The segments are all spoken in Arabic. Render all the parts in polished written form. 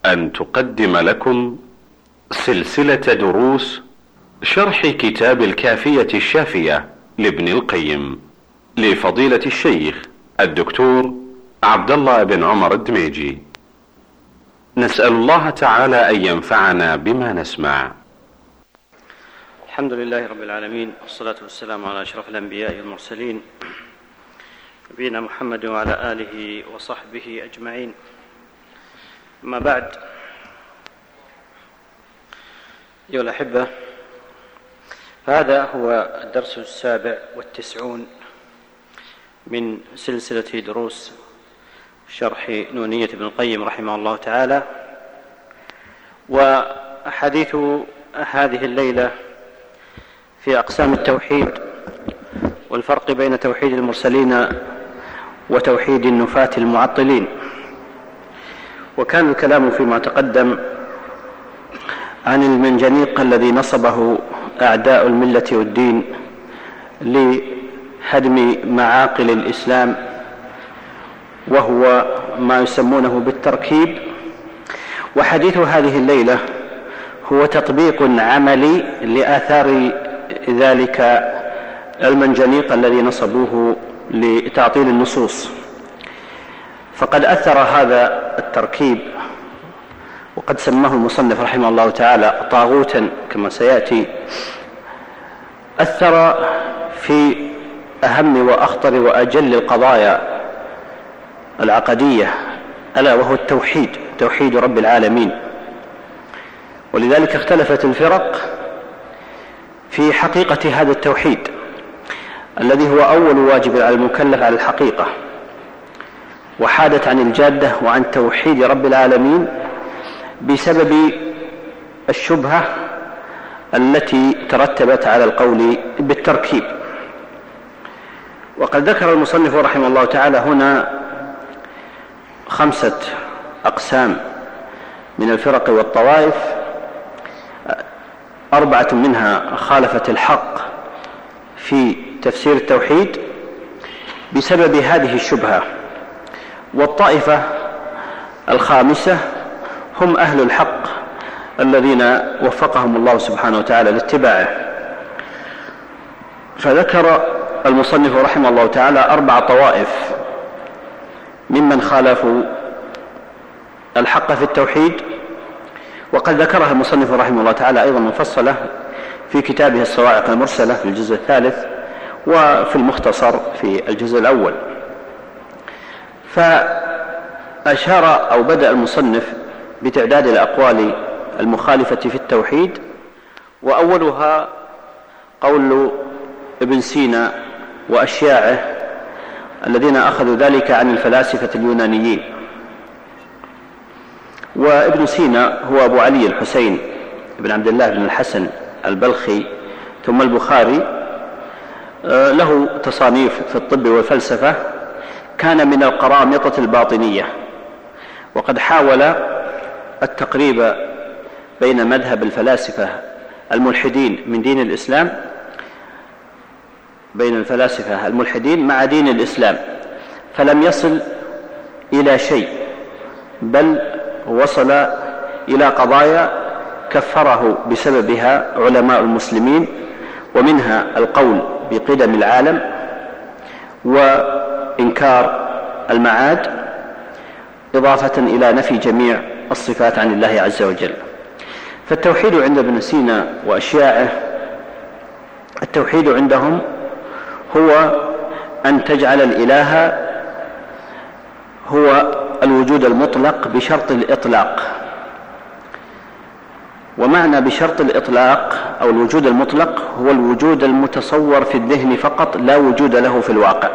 أن تقدم لكم سلسلة دروس شرح كتاب الكافية الشافية لابن القيم لفضيلة الشيخ الدكتور عبد الله بن عمر الدميجي. نسأل الله تعالى أن ينفعنا بما نسمع. الحمد لله رب العالمين، والصلاة والسلام على أشرف الأنبياء والمرسلين نبينا محمد وعلى آله وصحبه أجمعين. أما بعد، أيها الأحبة، هذا هو الدرس 97 من سلسلة دروس شرح نونية ابن القيم رحمه الله تعالى. وحديث هذه الليلة في أقسام التوحيد والفرق بين توحيد المرسلين وتوحيد النفاة المعطلين. وكان الكلام فيما تقدم عن المنجنيق الذي نصبه أعداء الملة والدين لهدم معاقل الإسلام، وهو ما يسمونه بالتركيب. وحديث هذه الليلة هو تطبيق عملي لآثار ذلك المنجنيق الذي نصبوه لتعطيل النصوص. فقد أثر هذا التركيب، وقد سماه المصنف رحمه الله تعالى طاغوتا كما سيأتي، أثر في أهم وأخطر وأجل القضايا العقدية، ألا وهو التوحيد، توحيد رب العالمين. ولذلك اختلفت الفرق في حقيقة هذا التوحيد الذي هو أول واجب على المكلف على الحقيقة، وحادت عن الجادة وعن توحيد رب العالمين بسبب الشبهة التي ترتبت على القول بالتركيب. وقد ذكر المصنف رحمه الله تعالى هنا 5 أقسام من الفرق والطوائف، 4 منها خالفت الحق في تفسير التوحيد بسبب هذه الشبهة، والطائفة الخامسة هم أهل الحق الذين وفقهم الله سبحانه وتعالى لاتباعه. فذكر المصنف رحمه الله تعالى 4 طوائف ممن خالفوا الحق في التوحيد، وقد ذكرها المصنف رحمه الله تعالى أيضا مفصلة في كتابه الصواعق المرسلة في الجزء الثالث، وفي المختصر في الجزء الأول. فأشار أو بدأ المصنف بتعداد الأقوال المخالفة في التوحيد، وأولها قول ابن سينا وأشياعه الذين أخذوا ذلك عن الفلاسفة اليونانيين. وابن سينا هو أبو علي الحسين بن عبد الله بن الحسن البلخي ثم البخاري، له تصانيف في الطب والفلسفة، كان من القرامطة الباطنية، وقد حاول التقريب بين مذهب الفلاسفة الملحدين من دين الإسلام، بين الفلاسفة الملحدين مع دين الإسلام، فلم يصل إلى شيء، بل وصل إلى قضايا كفره بسببها علماء المسلمين، ومنها القول بقدم العالم وإنكار المعاد، إضافة إلى نفي جميع الصفات عن الله عز وجل. فالتوحيد عند ابن سينا وأشياعه، التوحيد عندهم هو أن تجعل الإله هو الوجود المطلق بشرط الإطلاق. ومعنى بشرط الإطلاق أو الوجود المطلق هو الوجود المتصور في الذهن فقط، لا وجود له في الواقع.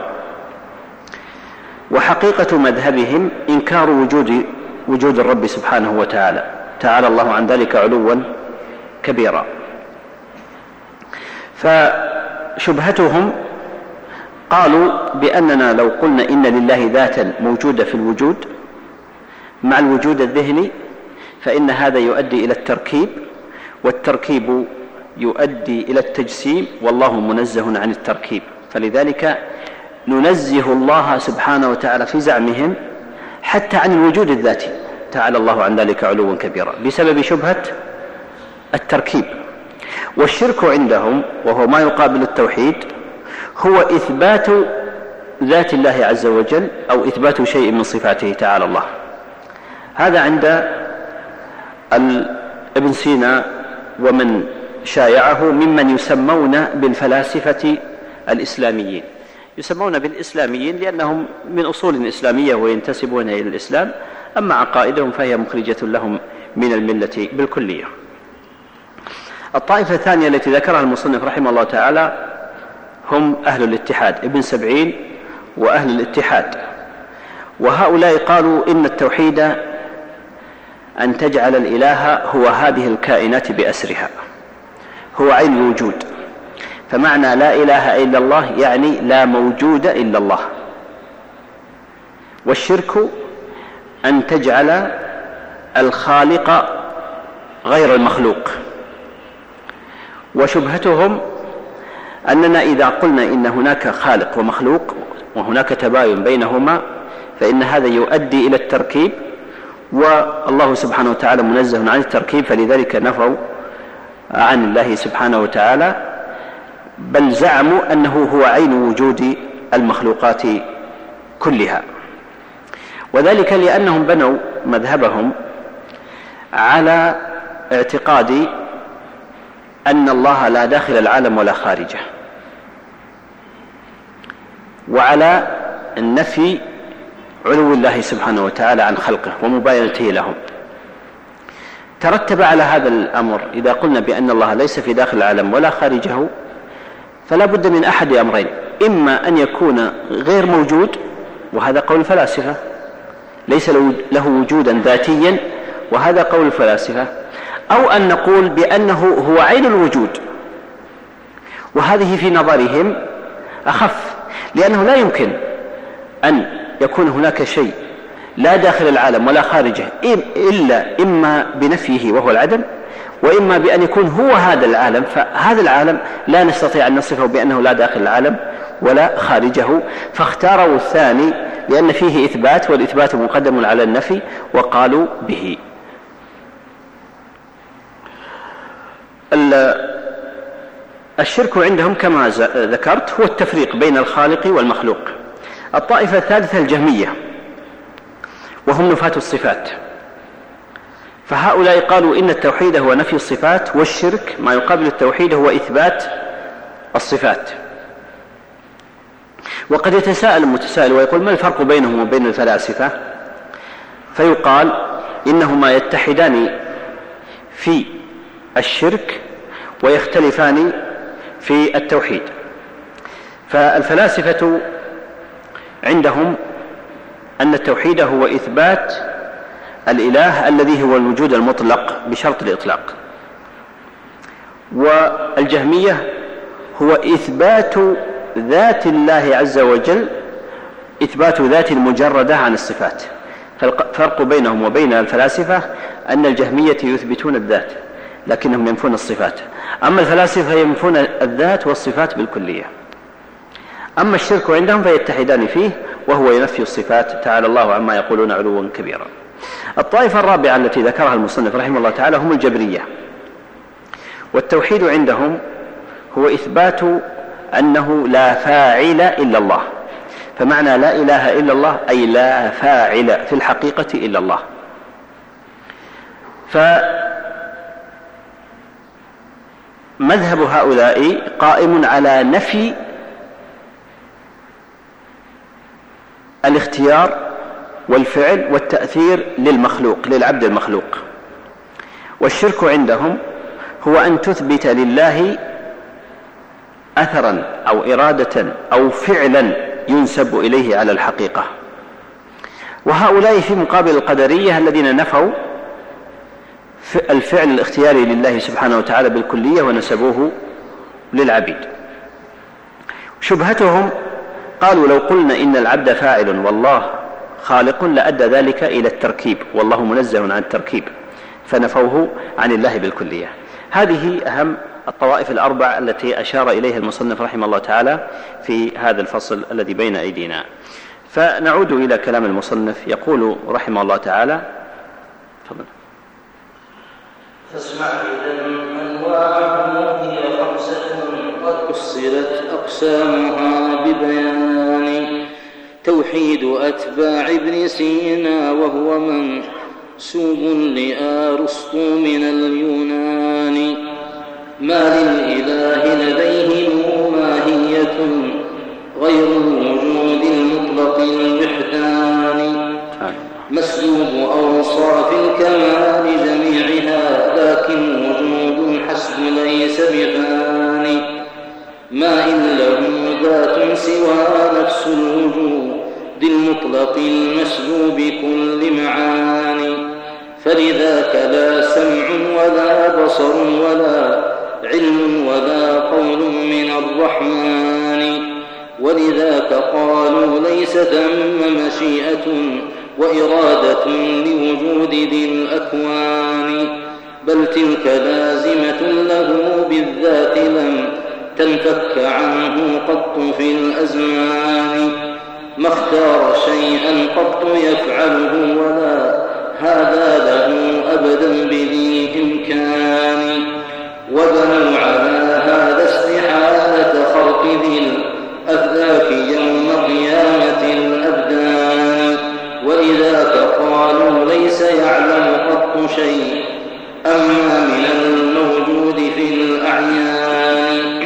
وحقيقة مذهبهم إنكار وجود الرب سبحانه وتعالى، تعالى الله عن ذلك علوا كبيرا. فشبهتهم قالوا بأننا لو قلنا إن لله ذاتا موجودة في الوجود مع الوجود الذهني فإن هذا يؤدي إلى التركيب، والتركيب يؤدي إلى التجسيم، والله منزه عن التركيب. فلذلك ننزه الله سبحانه وتعالى في زعمهم حتى عن الوجود الذاتي، تعالى الله عن ذلك علوا كبيرا بسبب شبهة التركيب. والشرك عندهم وهو ما يقابل التوحيد هو إثبات ذات الله عز وجل أو إثبات شيء من صفاته تعالى الله. هذا عند ابن سينا ومن شايعه ممن يسمون بالفلاسفة الإسلاميين. يسمون بالإسلاميين لأنهم من أصول إسلامية وينتسبون إلى الإسلام، أما عقائدهم فهي مخرجة لهم من الملة بالكلية. الطائفة الثانية التي ذكرها المصنف رحمه الله تعالى هم أهل الاتحاد، ابن سبعين وأهل الاتحاد. وهؤلاء قالوا إن التوحيد أن تجعل الإله هو هذه الكائنات بأسرها، هو عين الوجود، فمعنى لا إله إلا الله يعني لا موجود إلا الله. والشرك أن تجعل الخالق غير المخلوق. وشبهتهم أننا إذا قلنا إن هناك خالق ومخلوق وهناك تباين بينهما فإن هذا يؤدي إلى التركيب، والله سبحانه وتعالى منزه عن التركيب، فلذلك نفوا عن الله سبحانه وتعالى، بل زعموا أنه هو عين وجود المخلوقات كلها. وذلك لأنهم بنوا مذهبهم على اعتقاد أن الله لا داخل العالم ولا خارجه، وعلى النفي علو الله سبحانه وتعالى عن خلقه ومباينته لهم. ترتب على هذا الأمر إذا قلنا بأن الله ليس في داخل العالم ولا خارجه فلا بد من أحد أمرين: إما أن يكون غير موجود، وهذا قول الفلاسفة، ليس له وجودا ذاتيا، وهذا قول الفلاسفة، أو أن نقول بأنه هو عين الوجود، وهذه في نظرهم أخف، لأنه لا يمكن أن يكون هناك شيء لا داخل العالم ولا خارجه إلا إما بنفيه وهو العدم، وإما بأن يكون هو هذا العالم، فهذا العالم لا نستطيع أن نصفه بأنه لا داخل العالم ولا خارجه، فاختاروا الثاني لأن فيه إثبات، والإثبات مقدم على النفي، وقالوا به. الشرك عندهم كما ذكرت هو التفريق بين الخالق والمخلوق. الطائفة الثالثة الجهمية، وهم نفاة الصفات، فهؤلاء قالوا إن التوحيد هو نفي الصفات، والشرك ما يقابل التوحيد هو إثبات الصفات. وقد يتساءل المتسائل ويقول: ما الفرق بينهم وبين الفلاسفة؟ فيقال إنهما يتحدان في الشرك ويختلفان في التوحيد. فالفلاسفة عندهم أن التوحيد هو إثبات الإله الذي هو الوجود المطلق بشرط الإطلاق، والجهمية هو إثبات ذات الله عز وجل، إثبات ذات المجردة عن الصفات. فالفرق بينهم وبين الفلاسفة أن الجهمية يثبتون الذات لكنهم ينفون الصفات، أما الفلاسفة ينفون الذات والصفات بالكلية. أما الشرك عندهم فيتحدان فيه، وهو ينفي الصفات، تعالى الله عما يقولون علوا كبيرا. الطائفة الرابعة التي ذكرها المصنف رحمه الله تعالى هم الجبرية، والتوحيد عندهم هو إثبات أنه لا فاعل إلا الله، فمعنى لا إله إلا الله أي لا فاعل في الحقيقة إلا الله. فمذهب هؤلاء قائم على نفي الاختيار والفعل والتأثير للمخلوق، للعبد المخلوق. والشرك عندهم هو أن تثبت لله أثرا أو إرادة أو فعلا ينسب إليه على الحقيقة. وهؤلاء في مقابل القدرية الذين نفوا الفعل الاختياري لله سبحانه وتعالى بالكلية ونسبوه للعبيد. شبهتهم قالوا: لو قلنا إن العبد فاعل والله خالق لأدى ذلك إلى التركيب، والله منزه عن التركيب، فنفوه عن الله بالكلية. هذه أهم الطوائف الأربع التي أشار إليها المصنف رحمه الله تعالى في هذا الفصل الذي بين أيدينا. فنعود إلى كلام المصنف. يقول رحمه الله تعالى: تفضل. فاسمع إذا أنواعه هي 5 قد فصلت أقسامها ببيان. توحيد أتباع ابن سينا وهو منسوب لأرسطو من اليونان. ما للإله لديهم ماهية غير الوجود المطلق الوحدان. مسلوب أوصاف الكمال جميعها لكن وجود حسب ليس بفاني. ما إن له ذات سوى نفس الوجود المطلق المسلوب كل معاني. فلذاك لا سمع ولا بصر ولا علم ولا قول من الرحمن. ولذاك قالوا ليس ثم مشيئة وإرادة لوجود ذي الأكوان. بل تلك لازمة له بالذات لم تنفك عنه قط في الأزمان. ما اختار شيئا قط يفعله ولا هذا له أبدا بذي إمكان. وبنوا على هذا استحالة خلق ذي الأفلاك يوم قيامة الأبدان. ولذاك قالوا ليس يعلم قط شيء أما من الموجود في الأعيان.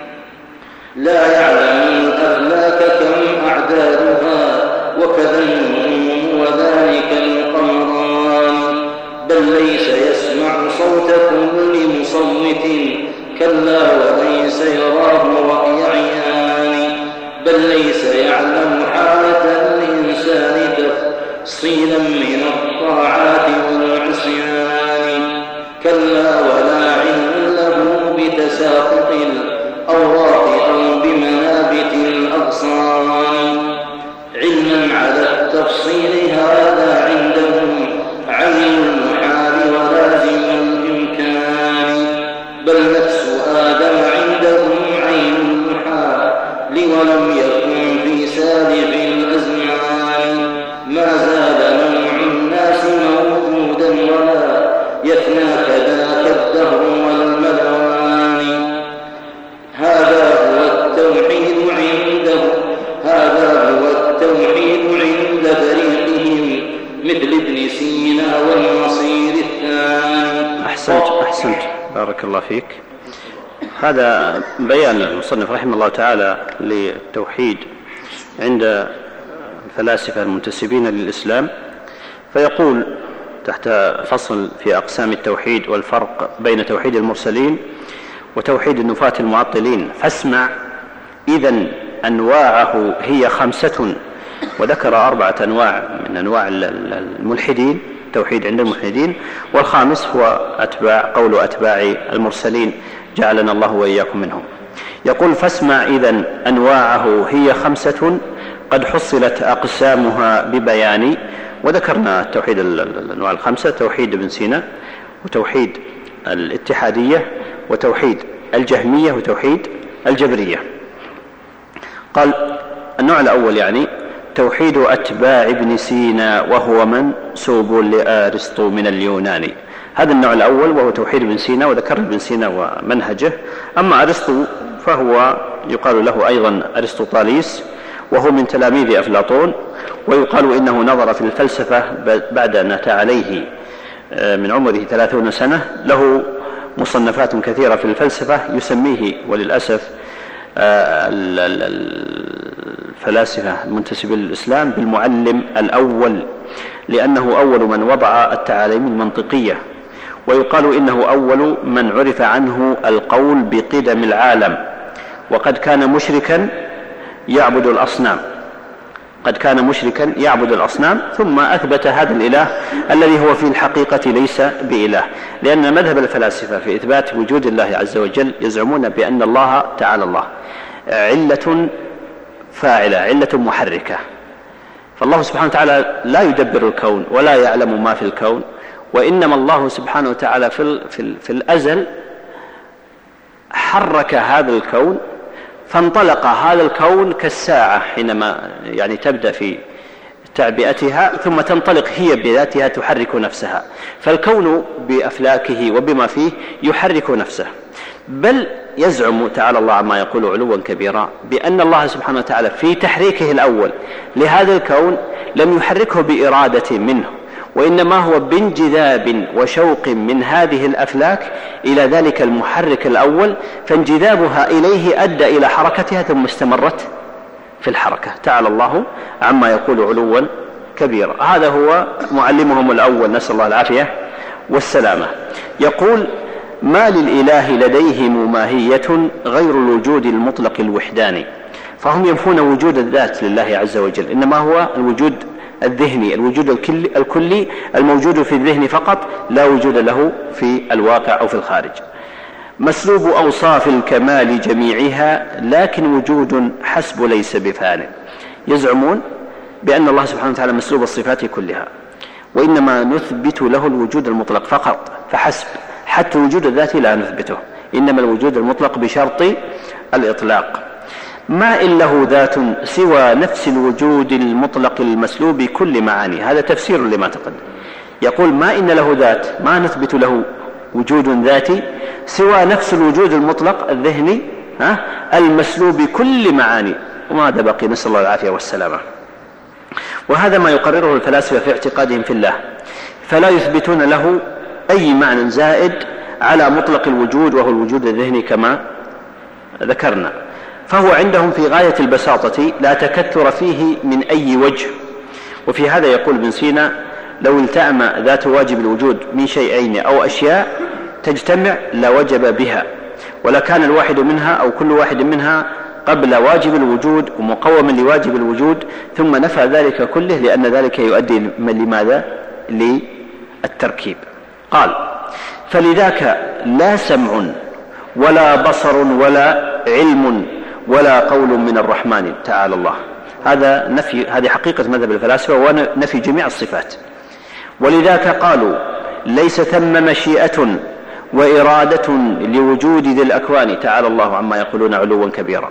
لا يعلم الأفلاك كم أعدادها وكذا النجوم وذلك القمران. بل ليس يسمع صوت كل مصوت كلا وليس يراه رأي عيان. بل ليس يعلم حالة الإنسان تفصيلا من الطاعات والعصيان. كلا ولا علم له بتساقط الأوراق أو بمنابت الأغصان. علما على التفصيل هذا عندهم عين المحال ولازم الإمكان. بل نفس آدم عندهم عين المحال ولم يكن في سالف الأزمان. ما زال نوع الناس موجودا ولا يفنى كذاك الدهر والملوان. هذا هو التوحيد عند فريقهم مثل ابن سينا والنصير الثاني. أحسنت بارك الله فيك. هذا بيان المصنف رحمه الله تعالى للتوحيد عند الفلاسفة المنتسبين للإسلام. فيقول تحت فصل في أقسام التوحيد والفرق بين توحيد المرسلين وتوحيد النفاة المعطلين. فاسمع إذن أنواعه هي 5. وذكر 4 أنواع من أنواع الملحدين، توحيد عند الملحدين، والخامس هو قول أتباع المرسلين جعلنا الله وإياكم منهم. يقول فاسمع إذن أنواعه هي 5 قد حصلت أقسامها ببيان. وذكرنا توحيد الأنواع 5: توحيد ابن سينا، وتوحيد الاتحادية، وتوحيد الجهمية، وتوحيد الجبرية. قال النوع الأول يعني توحيد أتباع ابن سينا وهو منسوب لأرسطو من اليونان. هذا النوع الأول وهو توحيد ابن سينا، وذكر ابن سينا ومنهجه. أما أرسطو فهو يقال له أيضا أرسطوطاليس، وهو من تلاميذ أفلاطون، ويقال إنه نظر في الفلسفة بعد أن أتى عليه من عمره 30 سنة. له مصنفات كثيرة في الفلسفة، يسميه وللأسف الفلاسفة المنتسبين للإسلام بالمعلم الأول، لأنه أول من وضع التعاليم المنطقية. ويقال إنه أول من عرف عنه القول بقدم العالم، وقد كان مشركا يعبد الأصنام، ثم أثبت هذا الإله الذي هو في الحقيقة ليس بإله. لأن مذهب الفلاسفة في إثبات وجود الله عز وجل يزعمون بأن الله تعالى الله علة فاعلة، علة محركة. فالله سبحانه وتعالى لا يدبر الكون ولا يعلم ما في الكون، وإنما الله سبحانه وتعالى في الأزل حرك هذا الكون، فانطلق هذا الكون كالساعة حينما يعني تبدأ في تعبئتها ثم تنطلق هي بذاتها تحرك نفسها، فالكون بأفلاكه وبما فيه يحرك نفسه. بل يزعم تعالى الله عما يقول علوا كبيرا بأن الله سبحانه وتعالى في تحريكه الأول لهذا الكون لم يحركه بإرادة منه، وإنما هو بانجذاب وشوق من هذه الأفلاك إلى ذلك المحرك الأول، فانجذابها إليه أدى إلى حركتها ثم استمرت في الحركة. تعالى الله عما يقول علوا كبيرا. هذا هو معلمهم الأول، نسأل الله العافية والسلامة. يقول: ما للإله لديهم ماهية غير الوجود المطلق الوحداني. فهم ينفون وجود الذات لله عز وجل، إنما هو الوجود الذهني، الوجود الكلي الموجود في الذهن فقط، لا وجود له في الواقع أو في الخارج. مسلوب أوصاف الكمال جميعها لكن وجود حسب ليس بفانٍ. يزعمون بأن الله سبحانه وتعالى مسلوب الصفات كلها، وإنما نثبت له الوجود المطلق فقط فحسب، حتى وجود الذات لا نثبته، إنما الوجود المطلق بشرط الإطلاق. ما إن له ذات سوى نفس الوجود المطلق المسلوب كل معاني. هذا تفسير لما تقدم. يقول: ما إن له ذات، ما نثبت له وجود ذاتي سوى نفس الوجود المطلق الذهني المسلوب كل معاني. وماذا بقي؟ نسأل الله العافية والسلامة. وهذا ما يقرره الفلاسفة في اعتقادهم في الله، فلا يثبتون له أي معنى زائد على مطلق الوجود وهو الوجود الذهني كما ذكرنا، فهو عندهم في غاية البساطة لا تكثر فيه من أي وجه. وفي هذا يقول ابن سينا: لو التأم ذات واجب الوجود من شيئين أو أشياء تجتمع لوجب بها، ولكان الواحد منها أو كل واحد منها قبل واجب الوجود ومقوما لواجب الوجود، ثم نفى ذلك كله لأن ذلك يؤدي لماذا؟ للتركيب. قال: فلذاك لا سمع ولا بصر ولا علم ولا قول من الرحمن تعالى الله. هذا نفي، هذه حقيقة مذهب الفلاسفة ونفي جميع الصفات. ولذاك قالوا: ليس ثم مشيئة وإرادة لوجود ذي الأكوان تعالى الله عما يقولون علوا كبيرا.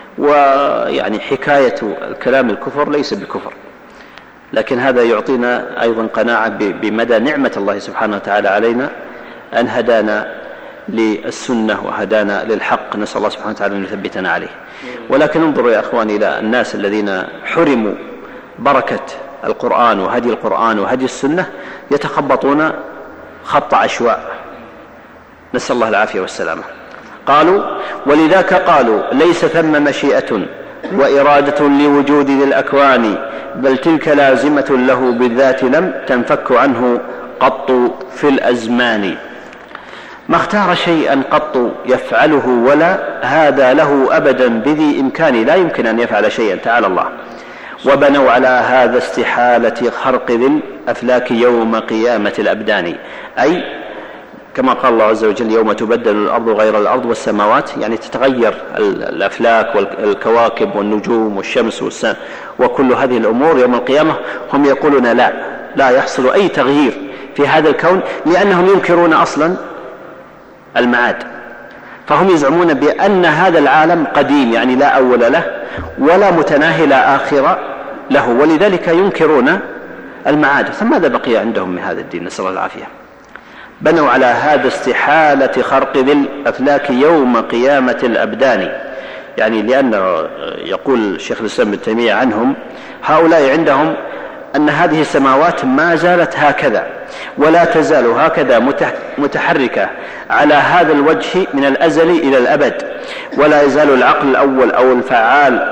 ويعني حكاية الكلام الكفر ليس بكفر، لكن هذا يعطينا أيضا قناعة بمدى نعمة الله سبحانه وتعالى علينا أن هدانا للسنة وهدانا للحق، نسأل الله سبحانه وتعالى أن يثبتنا عليه. ولكن انظروا يا أخواني إلى الناس الذين حرموا بركة القرآن وهدي القرآن وهدي السنة، يتخبطون خط عشواء، نسأل الله العافية والسلامة. قالوا: ولذاك قالوا: ليس ثم مشيئة وإرادة لوجود ذي الأكوان، بل تلك لازمة له بالذات لم تنفك عنه قط في الأزمان. ما اختار شيئا قط يفعله ولا هذا له أبدا بذي إمكان، لا يمكن أن يفعل شيئا تعالى الله. وبنوا على هذا استحالة خرق ذي الأفلاك يوم قيامة الأبدان، أي كما قال الله عز وجل: يوم تبدل الأرض غير الأرض والسماوات، يعني تتغير الأفلاك والكواكب والنجوم والشمس والسماء وكل هذه الأمور يوم القيامة. هم يقولون لا يحصل أي تغيير في هذا الكون، لأنهم ينكرون أصلا المعاد. فهم يزعمون بأن هذا العالم قديم، يعني لا أول له ولا متناهي لا آخر له، ولذلك ينكرون المعاد. فماذا بقي عندهم من هذا الدين؟ نسأل الله العافية. بنوا على هذا استحالة خرق ذي الأفلاك يوم قيامة الأبدان، يعني لأن يقول شيخ الإسلام ابن تيمية عنهم: هؤلاء عندهم أن هذه السماوات ما زالت هكذا ولا تزال هكذا متحركة على هذا الوجه من الأزل إلى الأبد، ولا يزال العقل الأول أو الفعال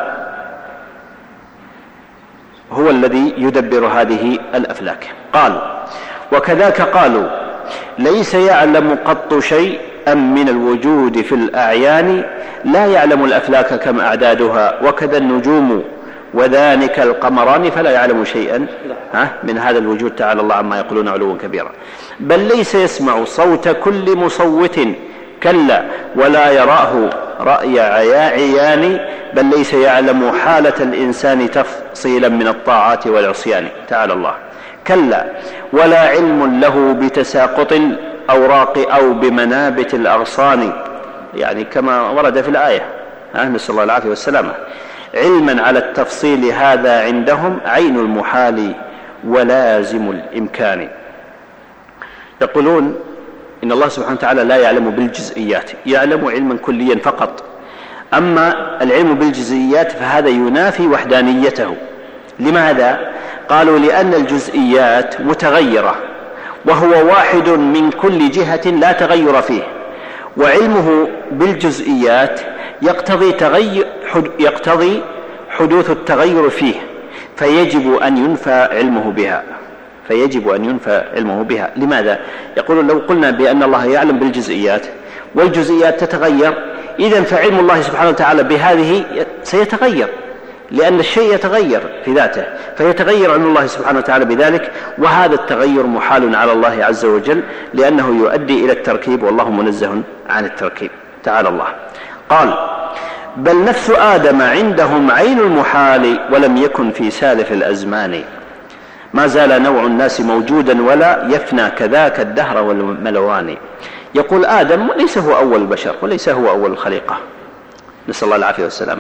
هو الذي يدبر هذه الأفلاك. قال: وكذاك قالوا: ليس يعلم قط شيئا من الوجود في الأعيان، لا يعلم الأفلاك كم أعدادها، وكذا النجوم وذلك القمران، فلا يعلم شيئا من هذا الوجود تعالى الله عما يقولون علوا كبيرا. بل ليس يسمع صوت كل مصوت، كلا ولا يراه رأي عيان، بل ليس يعلم حالة الإنسان تفصيلا من الطاعات والعصيان تعالى الله. كلا ولا علم له بتساقط الأوراق أو بمنابت الأغصان، يعني كما ورد في الآية، نسأل الله العافية والسلامة. علما على التفصيل هذا عندهم عين المحال ولازم الإمكان. يقولون إن الله سبحانه وتعالى لا يعلم بالجزئيات، يعلم علما كليا فقط، أما العلم بالجزئيات فهذا ينافي وحدانيته. لماذا؟ قالوا لأن الجزئيات متغيرة وهو واحد من كل جهة لا تغير فيه، وعلمه بالجزئيات يقتضي حدوث التغير فيه، فيجب أن ينفى علمه بها. لماذا؟ يقول لو قلنا بأن الله يعلم بالجزئيات والجزئيات تتغير، إذن فعلم الله سبحانه وتعالى بهذه سيتغير، لأن الشيء يتغير في ذاته، فيتغير علم الله سبحانه وتعالى بذلك، وهذا التغير محال على الله عز وجل لأنه يؤدي إلى التركيب، والله منزه عن التركيب تعالى الله. قال: بل نفس آدم عندهم عين المحال ولم يكن في سالف الأزمان، ما زال نوع الناس موجودا ولا يفنى كذاك الدهر والملوان. يقول آدم ليس هو أول البشر وليس هو أول الخليقة، نسأل الله العافية والسلامة،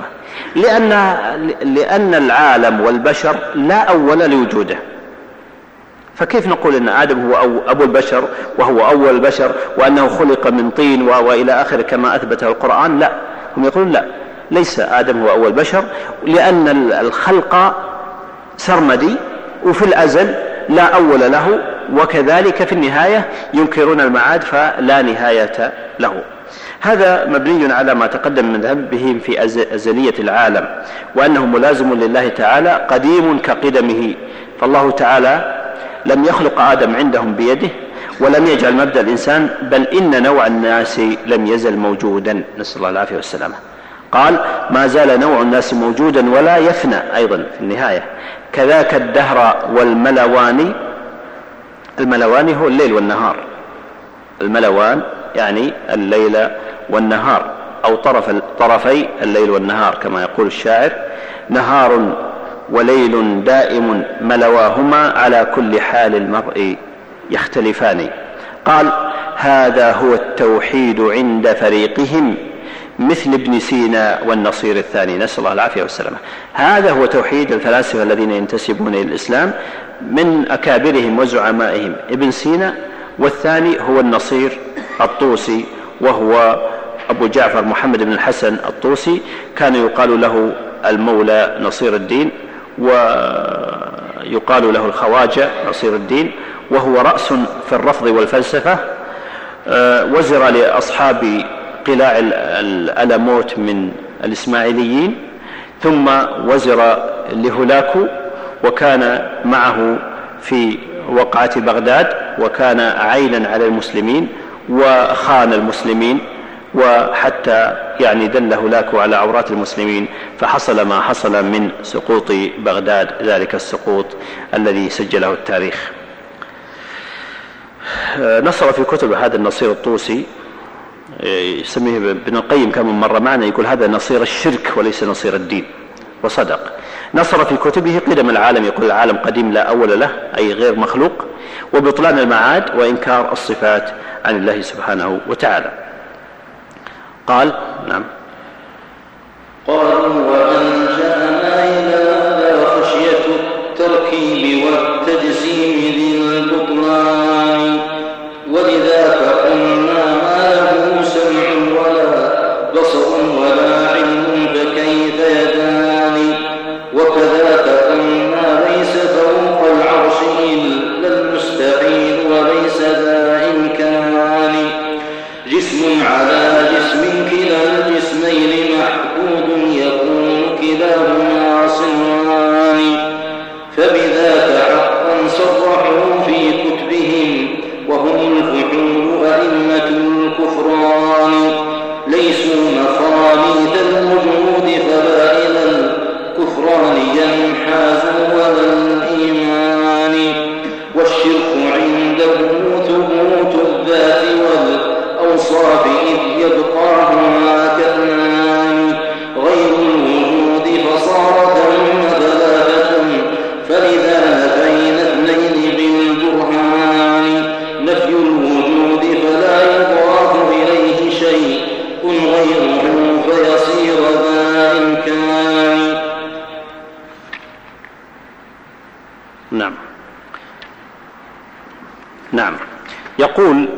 لأن العالم والبشر لا أول لوجوده، فكيف نقول أن آدم هو أبو البشر وهو أول البشر وأنه خلق من طين وإلى آخر كما أثبته القرآن؟ لا، هم يقولون لا، ليس آدم هو أول بشر، لأن الخلق سرمدي وفي الأزل لا أول له، وكذلك في النهاية ينكرون المعاد فلا نهاية له. هذا مبني على ما تقدم من ذهبهم في أزلية العالم، وأنه ملازم لله تعالى قديم كقدمه، فالله تعالى لم يخلق آدم عندهم بيده ولم يجعل مبدأ الإنسان، بل إن نوع الناس لم يزل موجودا، نسأل الله العافية والسلامة. قال: ما زال نوع الناس موجودا ولا يفنى أيضا في النهاية، كذاك الدهر والملوان. الملوان هو الليل والنهار، الملوان يعني الليل والنهار، أو طرفي الليل والنهار كما يقول الشاعر: نهار وليل دائم ملواهما على كل حال المرء يختلفان. قال: هذا هو التوحيد عند فريقهم مثل ابن سينا والنصير الثاني، نسأل الله العافية والسلامة. هذا هو توحيد الفلاسفة الذين ينتسبون إلى الإسلام من أكابرهم وزعمائهم ابن سينا، والثاني هو النصير الطوسي وهو أبو جعفر محمد بن الحسن الطوسي، كان يقال له المولى نصير الدين، ويقال له الخواجة نصير الدين، وهو رأس في الرفض والفلسفة، وزر لأصحاب قلاع الألموت من الإسماعيليين، ثم وزر لهولاكو، وكان معه في وقعة بغداد، وكان عينا على المسلمين وخان المسلمين، وحتى يعني دل هولاكو على عورات المسلمين، فحصل ما حصل من سقوط بغداد، ذلك السقوط الذي سجله التاريخ. نصر في كتب هذا النصير الطوسي، يسميه ابن القيم كم مرة معنا، يقول هذا نصير الشرك وليس نصير الدين، وصدق. نصر في كتبه قدم العالم، يقول العالم قديم لا أول له أي غير مخلوق، وبطلان المعاد وإنكار الصفات عن الله سبحانه وتعالى. قال: نعم. قالوا: وأنجأنا إلى خشية التركيب والتجسيم للبطلان، ولذاك قلنا ما له سمع ولا بصر ولا علم فكيف يداني، وكذاك قلنا ليس فوق العرش إلا المستحيل وليس ذا إمكان، جسم على جسم كلا الجسمين محدود يكون كلاهما صنعان، فبذاك حقا صرحوا في كتبهم وهم الفحول أئمة الكفران، ليسوا مخاليد الوجود فلا إلى الكفران ينحازوا ولا الإيمان، والشرك عنده ثبوت الذات والأوصاف إذ يبقى هكذان، غير الوجود فصار ثلاثة فلذا نفينا اثنين بالبرهان، نفي الوجود فلا يضاف إليه شيء غيره فيصير ذا إمكان، يقول: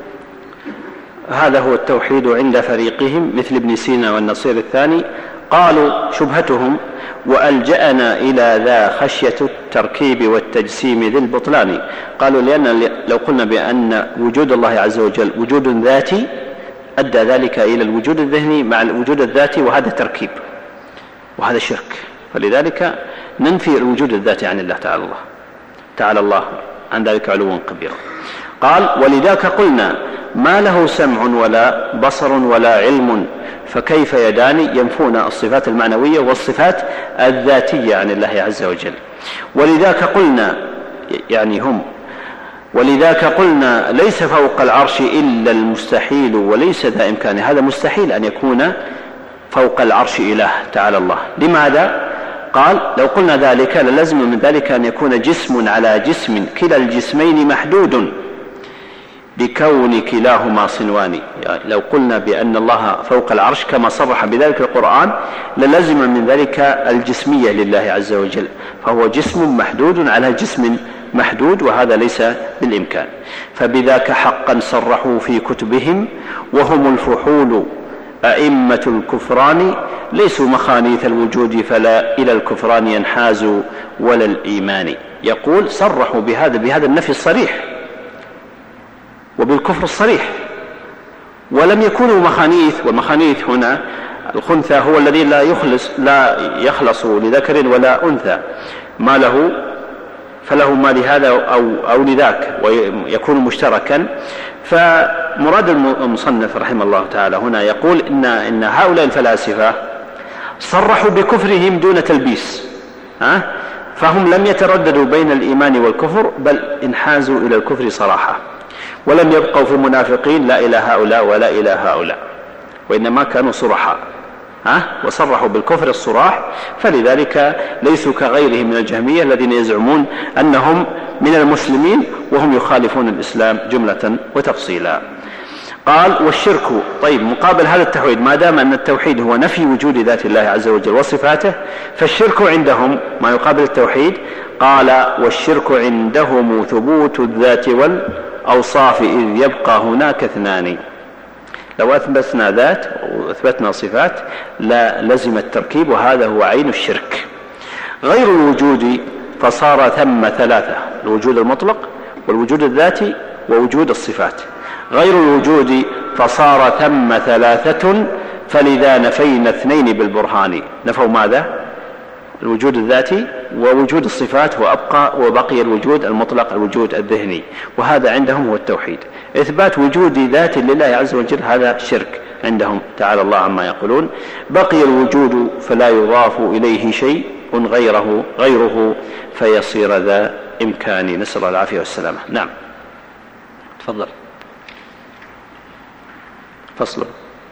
هذا هو التوحيد عند فريقهم مثل ابن سينا والنصير الثاني. قالوا شبهتهم: وألجأنا إلى ذا خشية التركيب والتجسيم ذي البطلان. قالوا لأن لو قلنا بأن وجود الله عز وجل وجود ذاتي أدى ذلك إلى الوجود الذهني مع الوجود الذاتي، وهذا تركيب وهذا شرك، فلذلك ننفي الوجود الذاتي عن الله تعالى الله عن ذلك علوا كبيرا. قال: ولذاك قلنا ما له سمع ولا بصر ولا علم، فكيف يدان ينفون الصفات المعنوية والصفات الذاتية عن الله عز وجل. ولذاك قلنا، يعني هم، ولذاك قلنا ليس فوق العرش إلا المستحيل وليس ذا إمكان. هذا مستحيل أن يكون فوق العرش إله تعالى الله. لماذا؟ قال: لو قلنا ذلك للزم من ذلك أن يكون جسم على جسم كلا الجسمين محدود بكون كلاهما صنوان. يعني لو قلنا بأن الله فوق العرش كما صرح بذلك القرآن للزم من ذلك الجسمية لله عز وجل، فهو جسم محدود على جسم محدود، وهذا ليس بالإمكان. فبذاك حقا صرحوا في كتبهم وهم الفحول أئمة الكفران، ليسوا مخانيث الوجود فلا إلى الكفران ينحازوا ولا الإيمان. يقول: صرحوا بهذا النفي الصريح وبالكفر الصريح، ولم يكونوا مخانيث. والمخانيث هنا الخنثى هو الذي لا يخلص لذكر ولا أنثى، ما له فله ما لهذا أو لذاك ويكون مشتركا. فمراد المصنف رحمه الله تعالى هنا يقول إن هؤلاء الفلاسفة صرحوا بكفرهم دون تلبيس، فهم لم يترددوا بين الإيمان والكفر، بل انحازوا إلى الكفر صراحة، ولم يبقوا في المنافقين لا إلى هؤلاء ولا إلى هؤلاء، وإنما كانوا صرحاء وصرحوا بالكفر الصراح. فلذلك ليسوا كغيرهم من الجهمية الذين يزعمون أنهم من المسلمين وهم يخالفون الإسلام جملة وتفصيلا. قال: والشرك، طيب مقابل هذا التوحيد، ما دام أن التوحيد هو نفي وجود ذات الله عز وجل وصفاته، فالشرك عندهم ما يقابل التوحيد. قال: والشرك عندهم ثبوت الذات والأوصاف، إذ يبقى هناك اثنان. لو أثبتنا ذات وأثبتنا صفات لا لزم التركيب، وهذا هو عين الشرك. غير الوجود فصار ثم ثلاثة: الوجود المطلق والوجود الذاتي ووجود الصفات. غير الوجود فصار ثم ثلاثة، فلذا نفينا اثنين بالبرهان. نفوا ماذا؟ الوجود الذاتي ووجود الصفات، وبقي الوجود المطلق الوجود الذهني، وهذا عندهم هو التوحيد. إثبات وجود ذات لله عز وجل هذا شرك عندهم تعالى الله عما يقولون. بقي الوجود فلا يضاف إليه شيء غيره فيصير ذا إمكان. نسأل الله العافية والسلامة. نعم، تفضل. فصل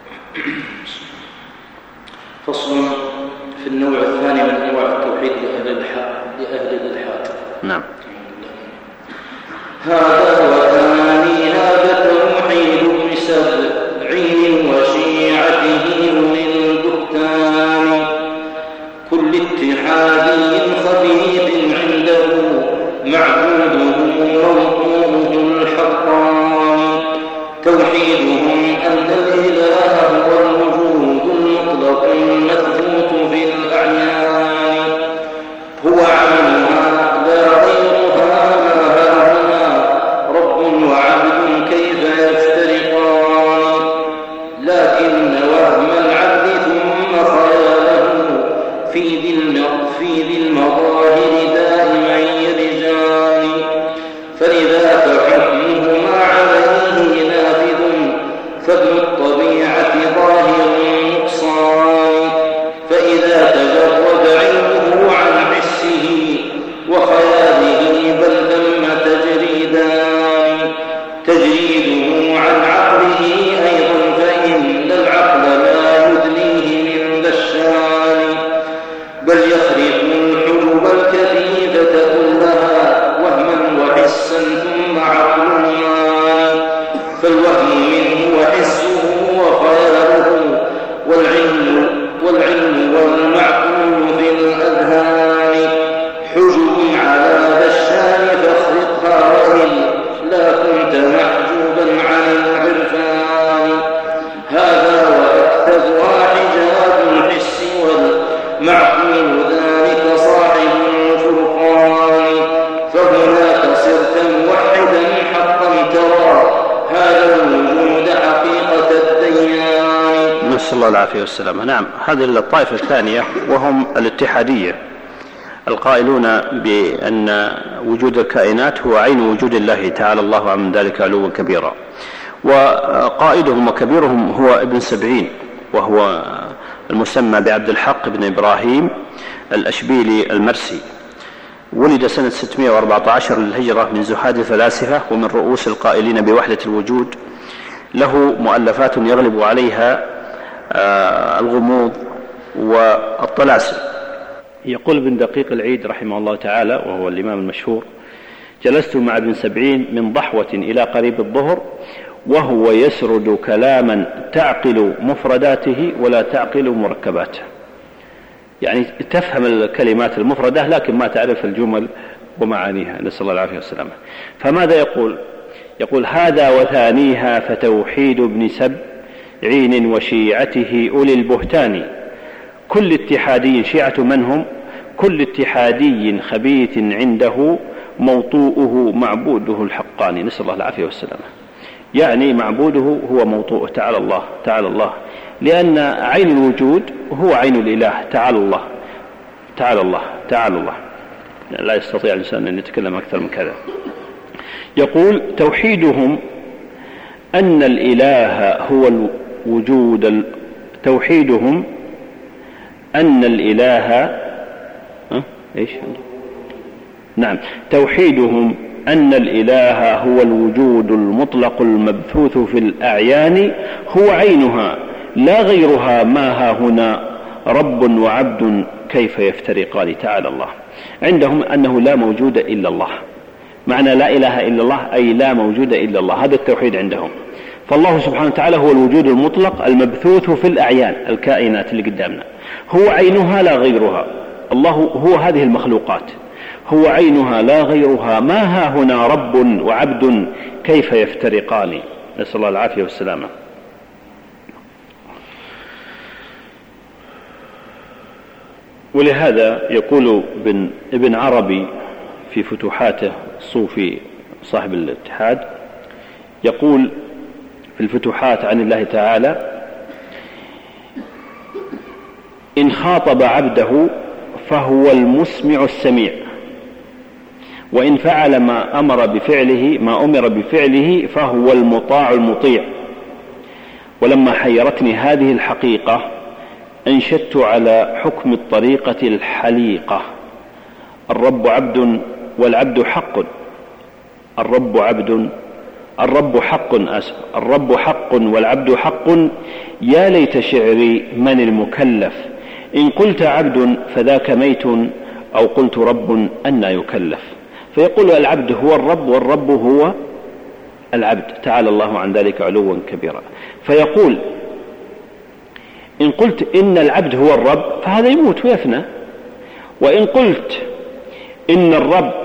في النوع الثاني من أنواع التوحيد لأهل الإلحاد. نعم. هذا وثاني هذا توحيد ابن سبعين وشيعته للبهتان، كل اتحادي خبيث عنده معبوده موضوعه الحقان. توحيدهم أن الإله هو الوجود المطلق المثبوت في الأعيان، هو عملها لا غيرها، ما هنا رب وعبد كيف يفترقان. لكن وهم العبد ثم خياله في ذي المظاهر دائما يرجان، فلذاك حكمهما عليه نافذ، فابن الطبيعة ظاهر نقصان. فإذا تجرد علمه عن حسه وخياله بل ثم تجريدان، تجريده عن عقله أيضا، فإن العقل لا يدنيه من ذا الشان، بل يخرق الحروب الكثيفة كلها وهما وحسا ثم عقلان. فالوهم منه وحسه وخياله، والعلم والمعقول في الأذهان، حجب على ذا الشان فاخرقها، وإلا كنت محجوبا الله العافية والسلامة. نعم، هذه الطائفة الثانية وهم الاتحادية القائلون بأن وجود الكائنات هو عين وجود الله تعالى الله عن ذلك علوا كبيرا. وقائدهم وكبيرهم هو ابن سبعين، وهو المسمى بعبد الحق بن إبراهيم الأشبيلي المرسي. ولد سنة 614 للهجرة من زهاد الفلاسفة ومن رؤوس القائلين بوحدة الوجود. له مؤلفات يغلب عليها الغموض والطلاسم. يقول ابن دقيق العيد رحمه الله تعالى وهو الإمام المشهور: جلست مع ابن سبعين من ضحوة إلى قريب الظهر وهو يسرد كلاما تعقل مفرداته ولا تعقل مركباته. يعني تفهم الكلمات المفردة لكن ما تعرف الجمل ومعانيها، نسأل الله العافية والسلامة. فماذا يقول؟ يقول: هذا وثانيها فتوحيد ابن سبعين وشيعته أولي البهتان، كل اتحادي شيعة من هم؟ كل اتحادي خبيث عنده موطوءه معبوده الحقاني، نسأل الله العافية والسلامة. يعني معبوده هو موطوءه، تعالى الله تعالى الله، لأن عين الوجود هو عين الإله، تعالى الله تعالى الله تعالى الله، لا يستطيع الإنسان أن يتكلم أكثر من كذا. يقول: توحيدهم أن الإله هو الوجود، توحيدهم أن الإله نعم، توحيدهم أن الإله هو الوجود المطلق المبثوث في الأعيان، هو عينها لا غيرها، ما ها هنا رب وعبد كيف يفترقان، تعالى الله. عندهم أنه لا موجود إلا الله، معنى لا إله إلا الله أي لا موجود إلا الله، هذا التوحيد عندهم. فالله سبحانه وتعالى هو الوجود المطلق المبثوث في الأعيان، الكائنات اللي قدامنا، هو عينها لا غيرها. الله هو هذه المخلوقات، هو عينها لا غيرها، ما ها هنا رب وعبد كيف يفترقان، نسأل الله العافية والسلامة. ولهذا يقول ابن عربي في فتوحاته الصوفي صاحب الاتحاد، يقول في الفتوحات عن الله تعالى: إن خاطب عبده فهو المسمع السميع، وإن فعل ما أمر بفعله فهو المطاع المطيع. ولما حيرتني هذه الحقيقة أنشدت على حكم الطريقة الحليقة: الرب عبد والعبد حق، الرب حق والعبد حق، يا ليت شعري من المكلف، إن قلت عبد فذاك ميت، أو قلت رب أن يكلف. فيقول: العبد هو الرب والرب هو العبد، تعالى الله عن ذلك علوا كبيرا. فيقول: إن قلت إن العبد هو الرب فهذا يموت ويفنى، وإن قلت إن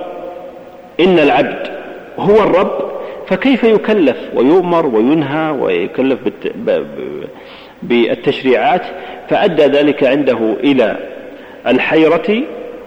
العبد هو الرب فكيف يكلف ويؤمر وينهى ويكلف بالتشريعات؟ فأدى ذلك عنده إلى الحيرة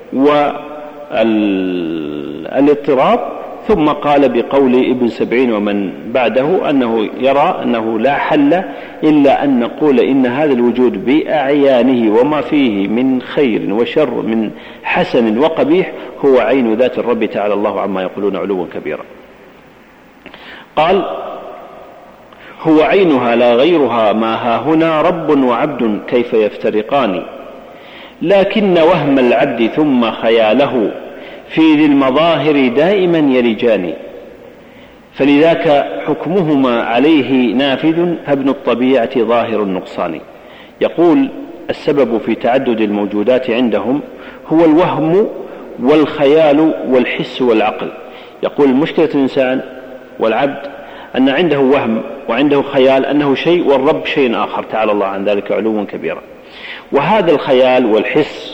والاضطراب. ثم قال بقول ابن سبعين ومن بعده أنه يرى أنه لا حل إلا أن نقول إن هذا الوجود بأعيانه وما فيه من خير وشر من حسن وقبيح هو عين ذات الرب تعالى الله عما يقولون علوا كبيرا. قال: هو عينها لا غيرها، ما ها هنا رب وعبد كيف يفترقان، لكن وهم العبد ثم خياله في ذي المظاهر دائما يلجان، فلذاك حكمهما عليه نافذ، فابن الطبيعة ظاهر النقصان. يقول: السبب في تعدد الموجودات عندهم هو الوهم والخيال والحس والعقل. يقول: مشكلة الإنسان والعبد أن عنده وهم وعنده خيال أنه شيء والرب شيء آخر، تعالى الله عن ذلك علوا كبيرا. وهذا الخيال والحس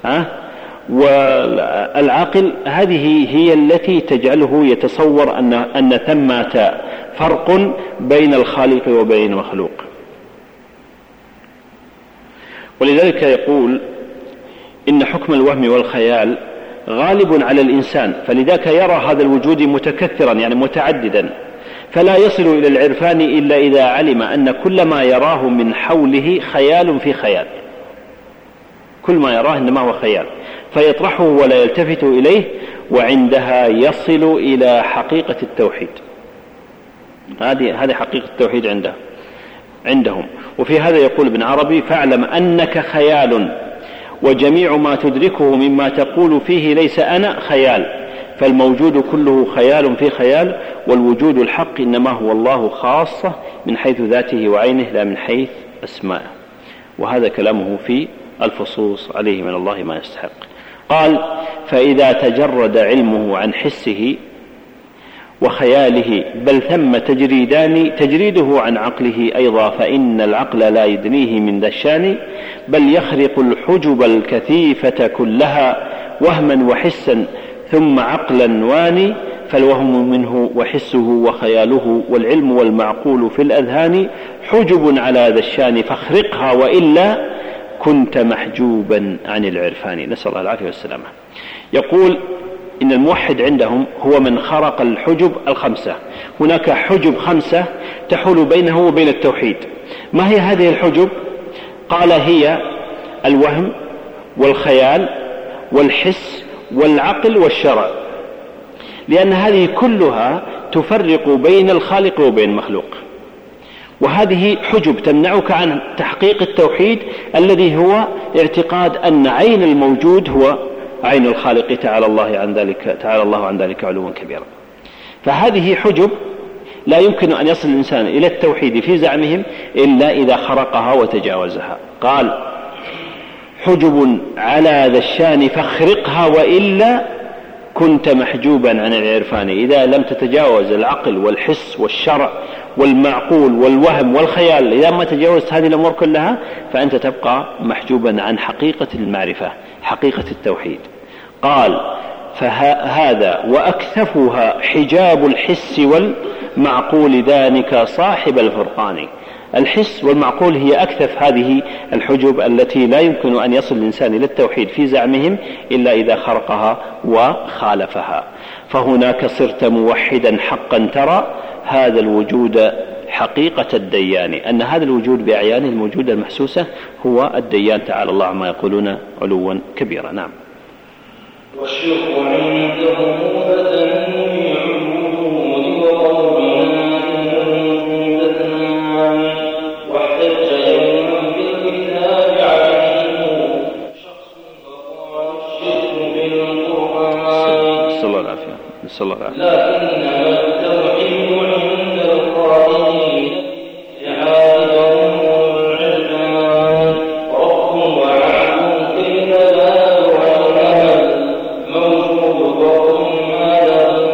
والعقل هذه هي التي تجعله يتصور أن ثمة فرق بين الخالق وبين المخلوق. ولذلك يقول: إن حكم الوهم والخيال غالب على الإنسان، فلذلك يرى هذا الوجود متكثرا يعني متعددا، فلا يصل إلى العرفان إلا إذا علم أن كل ما يراه من حوله خيال في خيال، كل ما يراه إنما هو خيال، فيطرحه ولا يلتفت إليه، وعندها يصل إلى حقيقة التوحيد. هذه حقيقة التوحيد عندهم. وفي هذا يقول ابن عربي: فاعلم أنك خيال، وجميع ما تدركه مما تقول فيه ليس أنا خيال، فالموجود كله خيال في خيال، والوجود الحق إنما هو الله خاصة من حيث ذاته وعينه لا من حيث أسمائه. وهذا كلامه في الفصوص عليه من الله ما يستحق. قال: فإذا تجرد علمه عن حسه وخياله، بل ثم تجريدان: تجريده عن عقله أيضا، فإن العقل لا يدنيه من ذا الشان، بل يخرق الحجب الكثيفة كلها وهما وحسا ثم عقلا واني، فالوهم منه وحسه وخياله والعلم والمعقول في الأذهان حجب على ذا الشان، فاخرقها وإلا كنت محجوبا عن العرفان. نسأل الله العافية والسلامة. يقول إن الموحد عندهم هو من خرق الحجب الخمسة. هناك حجب 5 تحول بينه وبين التوحيد. ما هي هذه الحجب؟ قال: هي الوهم والخيال والحس والعقل والشرع، لأن هذه كلها تفرق بين الخالق وبين المخلوق، وهذه حجب تمنعك عن تحقيق التوحيد الذي هو اعتقاد أن عين الموجود هو عين الخالق تعالى الله عن ذلك علوا كبيرا. فهذه حجب لا يمكن أن يصل الإنسان إلى التوحيد في زعمهم إلا إذا خرقها وتجاوزها. قال: حجب على ذا الشان فاخرقها وإلا كنت محجوبا عن العرفان. إذا لم تتجاوز العقل والحس والشرع والمعقول والوهم والخيال، إذا ما تجاوزت هذه الأمور كلها فأنت تبقى محجوبا عن حقيقة المعرفة، حقيقة التوحيد. قال: فهذا وأكثفها حجاب الحس والمعقول ذلك صاحب الفرقان. الحس والمعقول هي أكثف هذه الحجب التي لا يمكن أن يصل الإنسان إلى التوحيد في زعمهم إلا إذا خرقها وخالفها. فهناك صرت موحدا حقا ترى هذا الوجود حقيقة الديان، أن هذا الوجود بأعيانه الموجود المحسوسة هو الديان تعالى الله عما يقولون علوا كبيرا. نعم. والشرك عندهم فتنويع الوجود وقولنا واحتج يوما بالكتاب عليهم شخص فقال الشرك بالقرآن. نسأل الله العافية. لكنما التوحيد عند القائلين إعادة العرفان رب وعبد في البلاد والأمل موجود ما له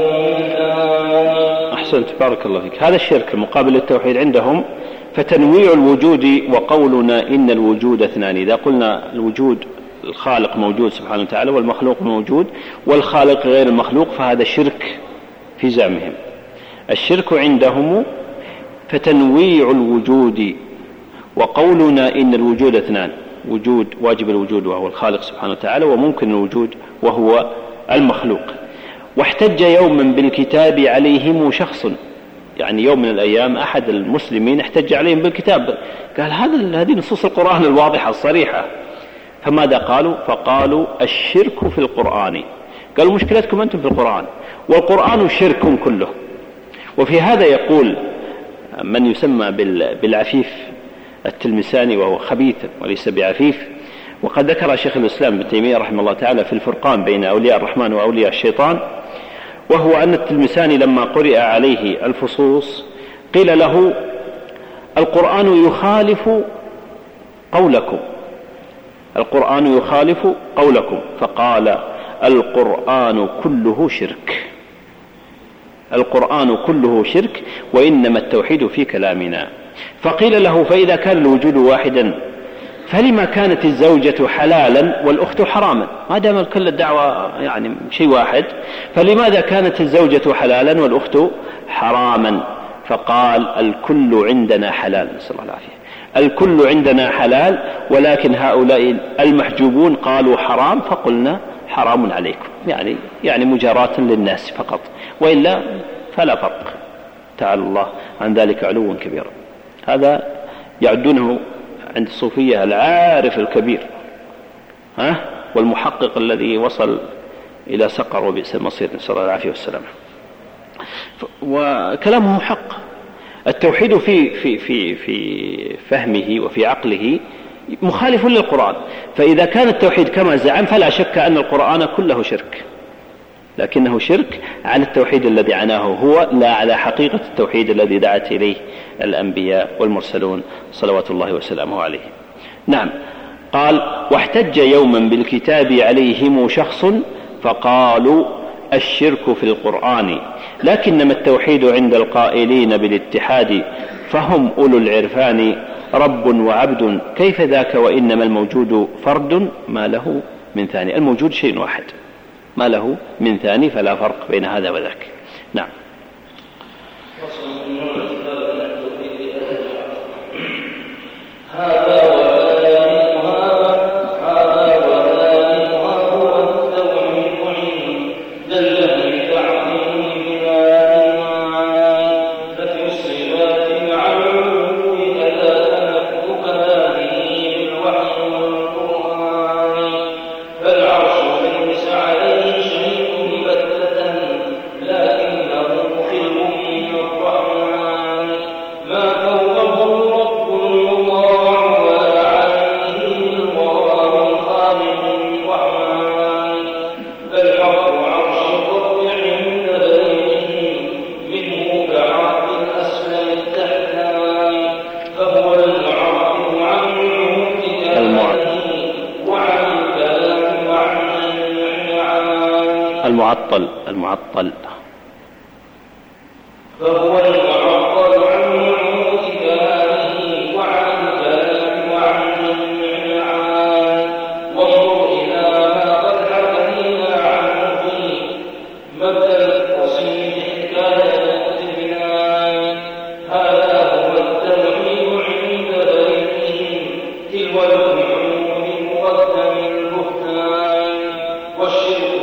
مثال. أحسنت، بارك الله فيك. هذا الشرك المقابل للتوحيد عندهم فتنويع الوجود وقولنا إن الوجود 2. إذا قلنا الوجود الخالق موجود سبحانه وتعالى والمخلوق موجود والخالق غير المخلوق فهذا شرك في زعمهم. الشرك عندهم فتنويع الوجود وقولنا إن الوجود 2: وجود واجب الوجود وهو الخالق سبحانه وتعالى، وممكن الوجود وهو المخلوق. واحتج يوما بالكتاب عليهم شخص، يعني يوم من الأيام أحد المسلمين احتج عليهم بالكتاب، قال هذه نصوص القرآن الواضحة الصريحة. فماذا قالوا؟ فقالوا الشرك في القرآن. قالوا مشكلتكم أنتم في القرآن، والقرآن شرك كله. وفي هذا يقول من يسمى بالعفيف التلمساني، وهو خبيث وليس بعفيف، وقد ذكر شيخ الإسلام ابن تيمية رحمه الله تعالى في الفرقان بين أولياء الرحمن وأولياء الشيطان، وهو أن التلمساني لما قرئ عليه الفصوص قيل له القرآن يخالف قولكم، القرآن يخالف قولكم، فقال القرآن كله شرك، القرآن كله شرك وإنما التوحيد في كلامنا. فقيل له فإذا كان الوجود واحدا فلما كانت الزوجة حلالا والأخت حراما؟ ما دام كل الدعوة يعني شيء واحد، فلماذا كانت الزوجة حلالا والأخت حراما؟ فقال الكل عندنا حلال، نسأل الله العافية، الكل عندنا حلال، ولكن هؤلاء المحجوبون قالوا حرام فقلنا حرام عليكم، يعني مجاراة للناس فقط، وإلا فلا فرق. تعالى الله عن ذلك علوا كبيرا. هذا يعدونه عند الصوفية العارف الكبير والمحقق الذي وصل إلى سقر وبئس المصير، نسأل الله العافية والسلامة. وكلامه حق. التوحيد في فهمه وفي عقله مخالف للقرآن، فإذا كان التوحيد كما زعم فلا شك أن القرآن كله شرك، لكنه شرك على التوحيد الذي عناه هو، لا على حقيقة التوحيد الذي دعت إليه الأنبياء والمرسلون صلوات الله وسلامه عليه. نعم. قال: واحتج يوما بالكتاب عليهم شخص فقالوا الشرك في القرآن، لكنما التوحيد عند القائلين بالاتحاد، فهم أولو العرفان رب وعبد، كيف ذاك وإنما الموجود فرد ما له من ثاني. الموجود شيء واحد ما له من ثاني، فلا فرق بين هذا وذاك. نعم. المعطل فهو المعطل عن اعتباره وعن الكلام وعن المعنى. وانظر إلى ما قد حكينا عنه في مبدأ التصنيف حكاية الابتلاء. هذا هو التوحيد عند بيتهم، تلو العلوم مقدم البهتان، والشرك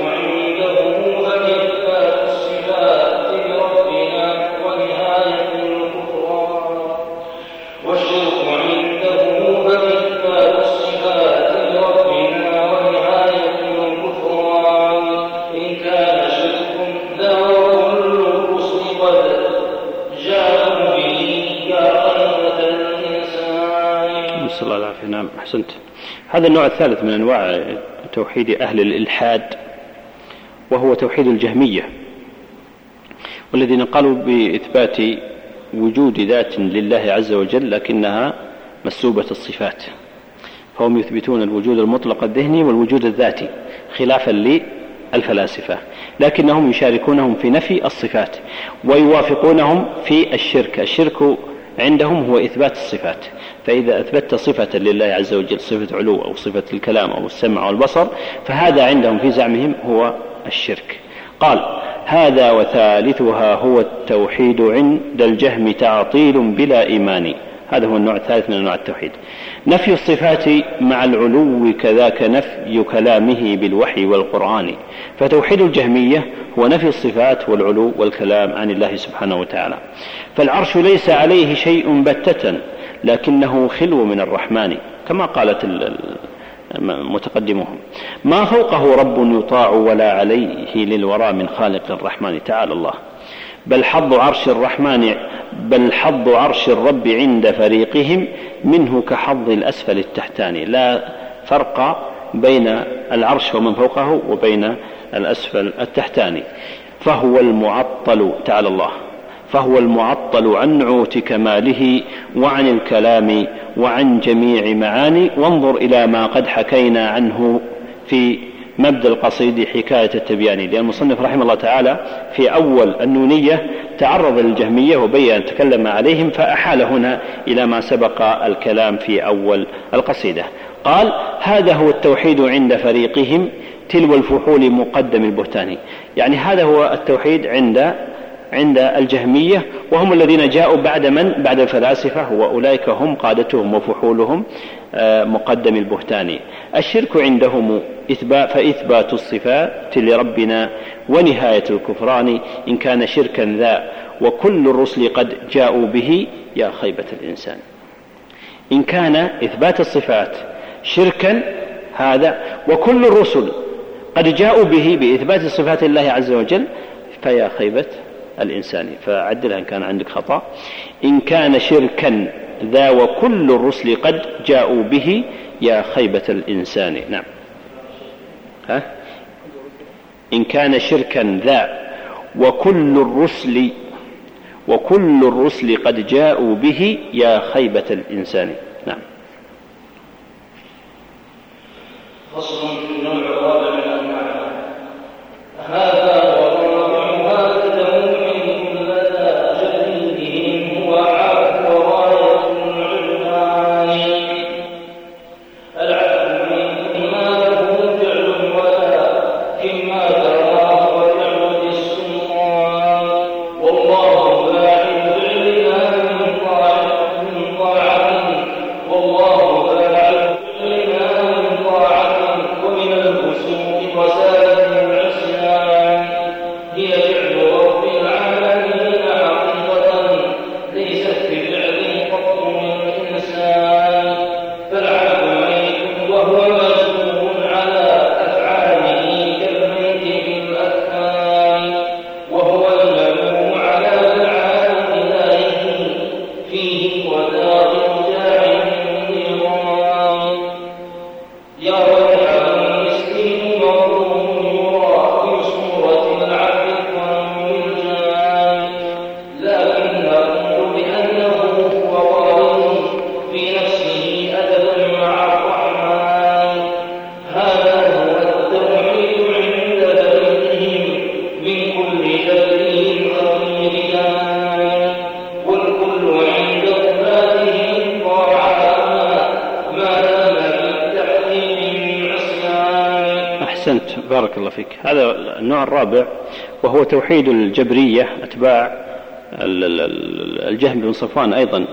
نعم. أحسنت. هذا النوع الثالث من أنواع توحيد أهل الإلحاد، وهو توحيد الجهمية، والذين قالوا بإثبات وجود ذات لله عز وجل لكنها مسلوبة الصفات، فهم يثبتون الوجود المطلق الذهني والوجود الذاتي خلافا للفلاسفة، لكنهم يشاركونهم في نفي الصفات ويوافقونهم في الشرك. الشرك عندهم هو إثبات الصفات، فإذا أثبتت صفة لله عز وجل، صفة علو أو صفة الكلام أو السمع والبصر، فهذا عندهم في زعمهم هو الشرك. قال: هذا وثالثها هو التوحيد عند الجهم تعطيل بلا إيمان. هذا هو النوع الثالث من أنواع التوحيد، نفي الصفات مع العلو، كذاك نفي كلامه بالوحي والقرآن. فتوحيد الجهمية هو نفي الصفات والعلو والكلام عن الله سبحانه وتعالى. فالعرش ليس عليه شيء بتة، لكنه خلو من الرحمن، كما قالت متقدمهم. ما فوقه رب يطاع ولا عليه للورى من خالق الرحمن تعالى الله. بل حظ عرش الرب عند فريقهم منه كحظ الأسفل التحتاني. لا فرق بين العرش ومن فوقه وبين الأسفل التحتاني. فهو المعطل تعالى الله، فهو المعطل عن نعوت كماله وعن الكلام وعن جميع معاني. وانظر إلى ما قد حكينا عنه في مبدأ القصيد حكاية التبيان، لأن المصنف رحمه الله تعالى في أول النونية تعرض للجهمية وبين تكلم عليهم، فأحال هنا إلى ما سبق الكلام في أول القصيدة. قال: هذا هو التوحيد عند فريقهم تلو الفحول مقدم البهتان. يعني هذا هو التوحيد عند عند الجهمية، وهم الذين جاءوا بعد الفلاسفة، وأولئك هم قادتهم وفحولهم مقدم البهتاني. الشرك عندهم فإثبات الصفات لربنا ونهاية الكفران، إن كان شركا ذا وكل الرسل قد جاءوا به يا خيبة الإنسان. إن كان إثبات الصفات شركا هذا وكل الرسل قد جاءوا به بإثبات صفات الله عز وجل فيا خيبة الإنسان. فعدلها إن كان عندك خطأ. إن كان شركا ذا وكل الرسل قد جاءوا به يا خيبة الإنسان. نعم. إن كان شركا ذا وكل الرسل قد جاءوا به يا خيبة الإنسان. نعم. فصل في النوع الرابع من المعنى. هذا بارك الله فيك. هذا النوع الرابع وهو توحيد الجبرية أتباع الجهم بن صفوان أيضا،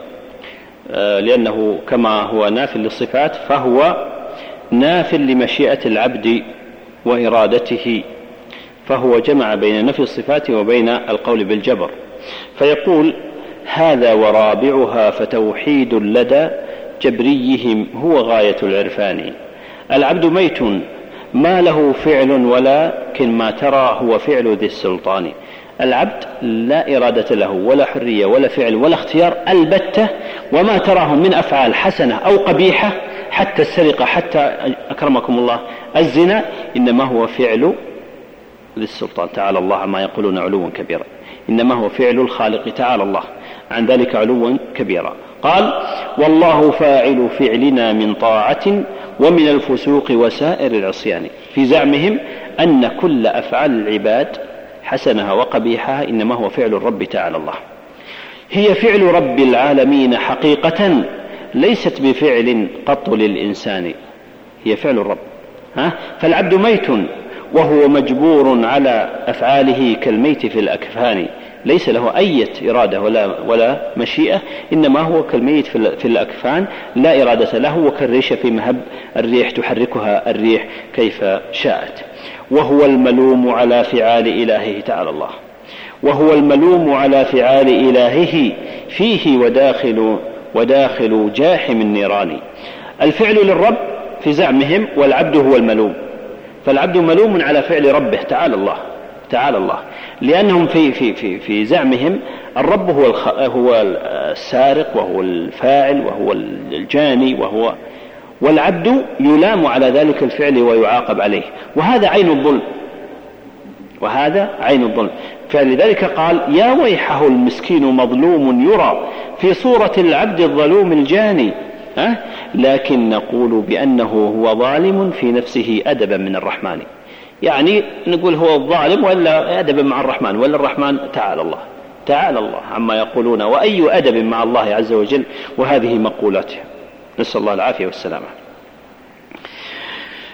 لأنه كما هو ناف للصفات فهو ناف لمشيئة العبد وإرادته، فهو جمع بين نفي الصفات وبين القول بالجبر. فيقول هذا ورابعها فتوحيد لدى جبريهم هو غاية العرفان. العبد ميت ما له فعل ولكن ما ترى هو فعل ذي السلطان. العبد لا إرادة له ولا حرية ولا فعل ولا اختيار البتة، وما تراه من أفعال حسنة أو قبيحة حتى السرقة حتى أكرمكم الله الزنا إنما هو فعل ذي السلطان تعالى الله عما يقولون علوا كبيرا، إنما هو فعل الخالق تعالى الله عن ذلك علوا كبيرا. قال والله فاعل فعلنا من طاعة ومن الفسوق وسائر العصيان. في زعمهم أن كل أفعال العباد حسنها وقبيحها إنما هو فعل الرب تعالى الله، هي فعل رب العالمين حقيقة ليست بفعل قط للإنسان، هي فعل الرب. فالعبد ميت وهو مجبور على أفعاله كالميت في الأكفان، ليس له أي إرادة ولا مشيئة، إنما هو كالميت في الأكفان لا إرادة له، وكالريشة في مهب الريح تحركها الريح كيف شاءت. وهو الملوم على فعال إلهه تعالى الله، وهو الملوم على فعال إلهه فيه وداخل جاحم النيران. الفعل للرب في زعمهم والعبد هو الملوم، فالعبد ملوم على فعل ربه تعالى الله، لأنهم في زعمهم الرب هو السارق وهو الفاعل وهو الجاني والعبد يلام على ذلك الفعل ويعاقب عليه، وهذا عين الظلم. فلذلك قال يا ويحه المسكين مظلوم يرى في صورة العبد الظلوم الجاني، لكن نقول بأنه هو ظالم في نفسه أدبا من الرحمن. يعني نقول هو الظالم ولا أدبا مع الرحمن، ولا الرحمن تعالى الله عما يقولون، وأي أدب مع الله عز وجل، وهذه مقولته، نسأل الله العافية والسلامة.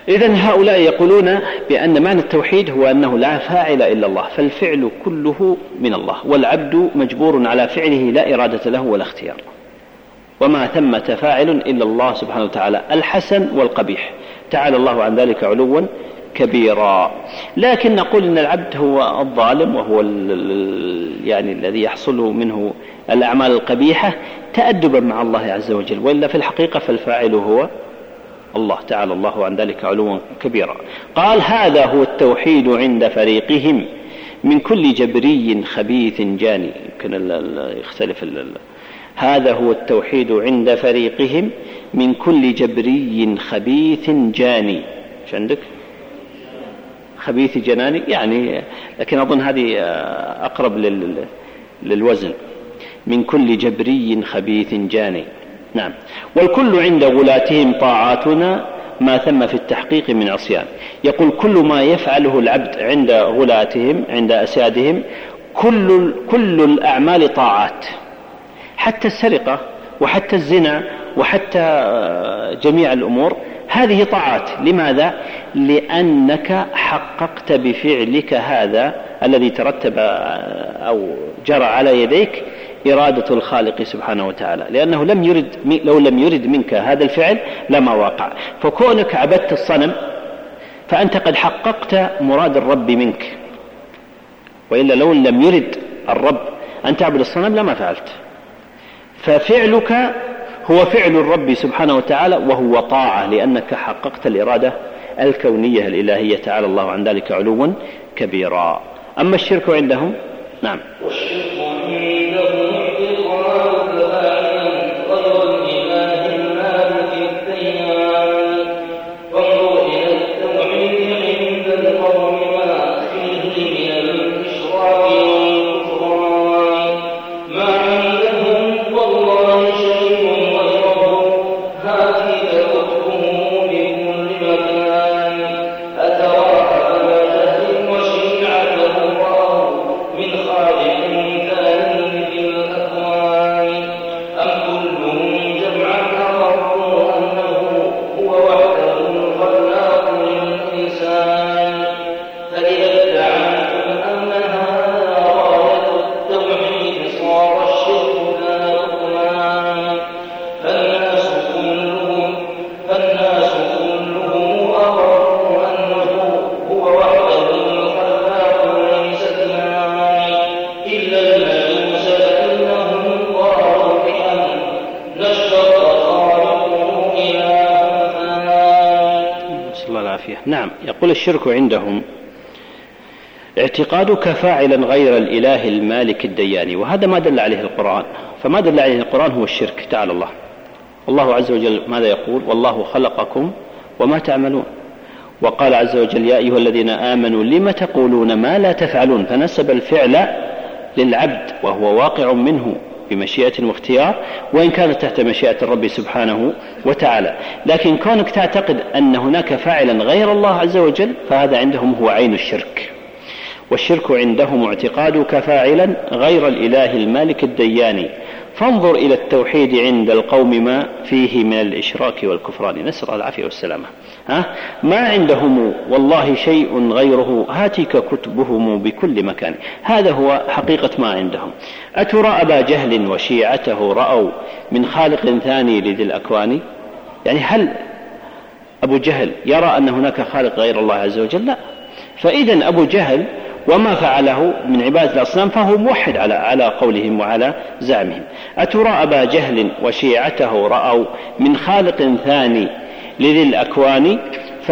إذن هؤلاء يقولون بأن معنى التوحيد هو أنه لا فاعل إلا الله، فالفعل كله من الله، والعبد مجبور على فعله لا إرادة له ولا اختيار، وما ثمة فاعل إلا الله سبحانه وتعالى، الحسن والقبيح، تعالى الله عن ذلك علوا كبيرا. لكن نقول إن العبد هو الظالم، وهو يعني الذي يحصل منه الأعمال القبيحة تأدبا مع الله عز وجل، وإلا في الحقيقة فالفاعل هو الله، تعالى الله عن ذلك علوا كبيرا. قال: هذا هو التوحيد عند فريقهم من كل جبري خبيث جاني. يمكن يختلف هذا هو التوحيد عند فريقهم من كل جبري خبيث جاني. ايش عندك؟ خبيث جناني يعني، لكن أظن هذه أقرب للوزن. من كل جبري خبيث جاني. نعم. والكل عند غلاتهم طاعاتنا ما ثم في التحقيق من عصيان. يقول: كل ما يفعله العبد عند غلاتهم، عند أسيادهم، كل الأعمال طاعات، حتى السرقة وحتى الزنا وحتى جميع الأمور هذه طاعات. لماذا؟ لأنك حققت بفعلك هذا الذي ترتب أو جرى على يديك إرادة الخالق سبحانه وتعالى، لأنه لو لم يرد منك هذا الفعل لما وقع. فكونك عبدت الصنم فأنت قد حققت مراد الرب منك، وإلا لو لم يرد الرب أن تعبد الصنم لما فعلت. ففعلك هو فعل الرب سبحانه وتعالى، وهو طاعة، لأنك حققت الإرادة الكونية الإلهية، تعالى الله عن ذلك علوا كبيرا. أما الشرك عندهم، نعم، نعم. يقول: الشرك عندهم اعتقادك فاعلا غير الإله المالك الديان، وهذا ما دل عليه القرآن. فما دل عليه القرآن هو الشرك، تعالى الله. الله عز وجل ماذا يقول؟ والله خلقكم وما تعملون. وقال عز وجل: يا أيها الذين آمنوا لم تقولون ما لا تفعلون، فنسب الفعل للعبد وهو واقع منه بمشيئة واختيار، وإن كانت تحت مشيئة الرب سبحانه وتعالى. لكن كونك تعتقد أن هناك فاعلا غير الله عز وجل فهذا عندهم هو عين الشرك. والشرك عندهم اعتقادك فاعلا غير الإله المالك الديان. فانظر إلى التوحيد عند القوم ما فيه من الإشراك والكفران، نسأل العافية والسلامة. ما عندهم والله شيء غيره، هاتك كتبهم بكل مكان. هذا هو حقيقة ما عندهم. أترى أبا جهل وشيعته رأوا من خالق ثاني لذي الأكوان؟ يعني هل أبو جهل يرى أن هناك خالق غير الله عز وجل؟ لا. فإذن أبو جهل وما فعله من عبادة الأصنام فهو موحد على قولهم وعلى زعمهم. أترى أبا جهل وشيعته رأوا من خالق ثاني لذي الأكوان؟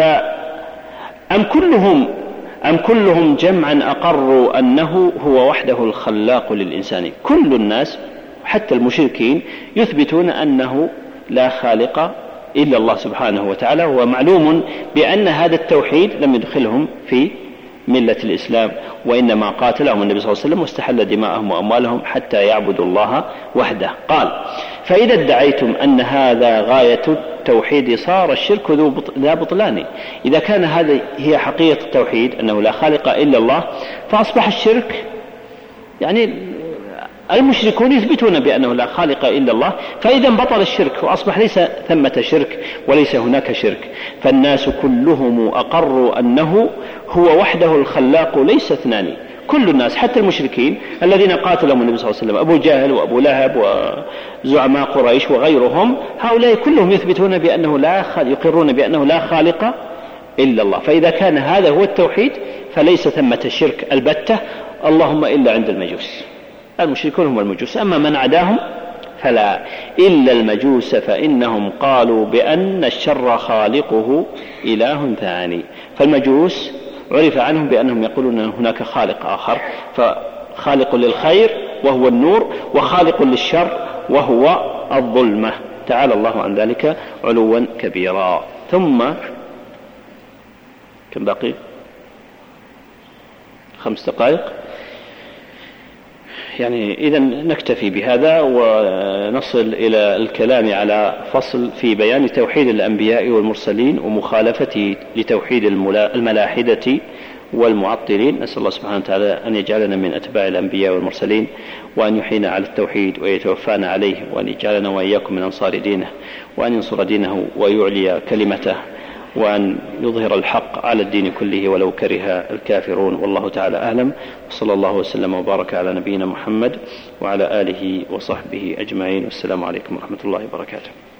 أم كلهم جمعا أقروا أنه هو وحده الخلاق للإنسان؟ كل الناس حتى المشركين يثبتون أنه لا خالق إلا الله سبحانه وتعالى. ومعلوم بأن هذا التوحيد لم يدخلهم في ملة الإسلام، وإنما قاتلهم النبي صلى الله عليه وسلم واستحل دماءهم وأموالهم حتى يعبدوا الله وحده. قال: فإذا ادعيتم أن هذا غاية التوحيد صار الشرك ذا بطلان. إذا كان هذه هي حقيقة التوحيد أنه لا خالق إلا الله، فأصبح الشرك يعني المشركون يثبتون بأنه لا خالق إلا الله، فإذا بطل الشرك وأصبح ليس ثمة شرك وليس هناك شرك. فالناس كلهم أقروا أنه هو وحده الخلاق ليس اثنان. كل الناس حتى المشركين الذين قاتلهم النبي صلى الله عليه وسلم، أبو جهل وأبو لهب وزعماء قريش وغيرهم، هؤلاء كلهم يثبتون بأنه يقرون بأنه لا خالق إلا الله. فإذا كان هذا هو التوحيد فليس ثمة الشرك البتة، اللهم إلا عند المجوس. المشركون هم المجوس، أما من عداهم فلا. إلا المجوس فإنهم قالوا بأن الشر خالقه إله ثاني. فالمجوس عرف عنهم بأنهم يقولون أن هناك خالق آخر، فخالق للخير وهو النور، وخالق للشر وهو الظلمة، تعالى الله عن ذلك علوا كبيرا. ثم كم باقي؟ 5 دقائق. يعني إذا نكتفي بهذا ونصل إلى الكلام على فصل في بيان توحيد الأنبياء والمرسلين ومخالفته لتوحيد الملاحدة والمعطلين. نسأل الله سبحانه وتعالى أن يجعلنا من أتباع الأنبياء والمرسلين، وأن يحيينا على التوحيد ويتوفانا عليه، وأن يجعلنا وإياكم من أنصار دينه، وأن ينصر دينه ويعلي كلمته، وأن يظهر الحق على الدين كله ولو كره الكافرون. والله تعالى أعلم، وصلى الله وسلم وبارك على نبينا محمد وعلى آله وصحبه أجمعين، والسلام عليكم ورحمة الله وبركاته.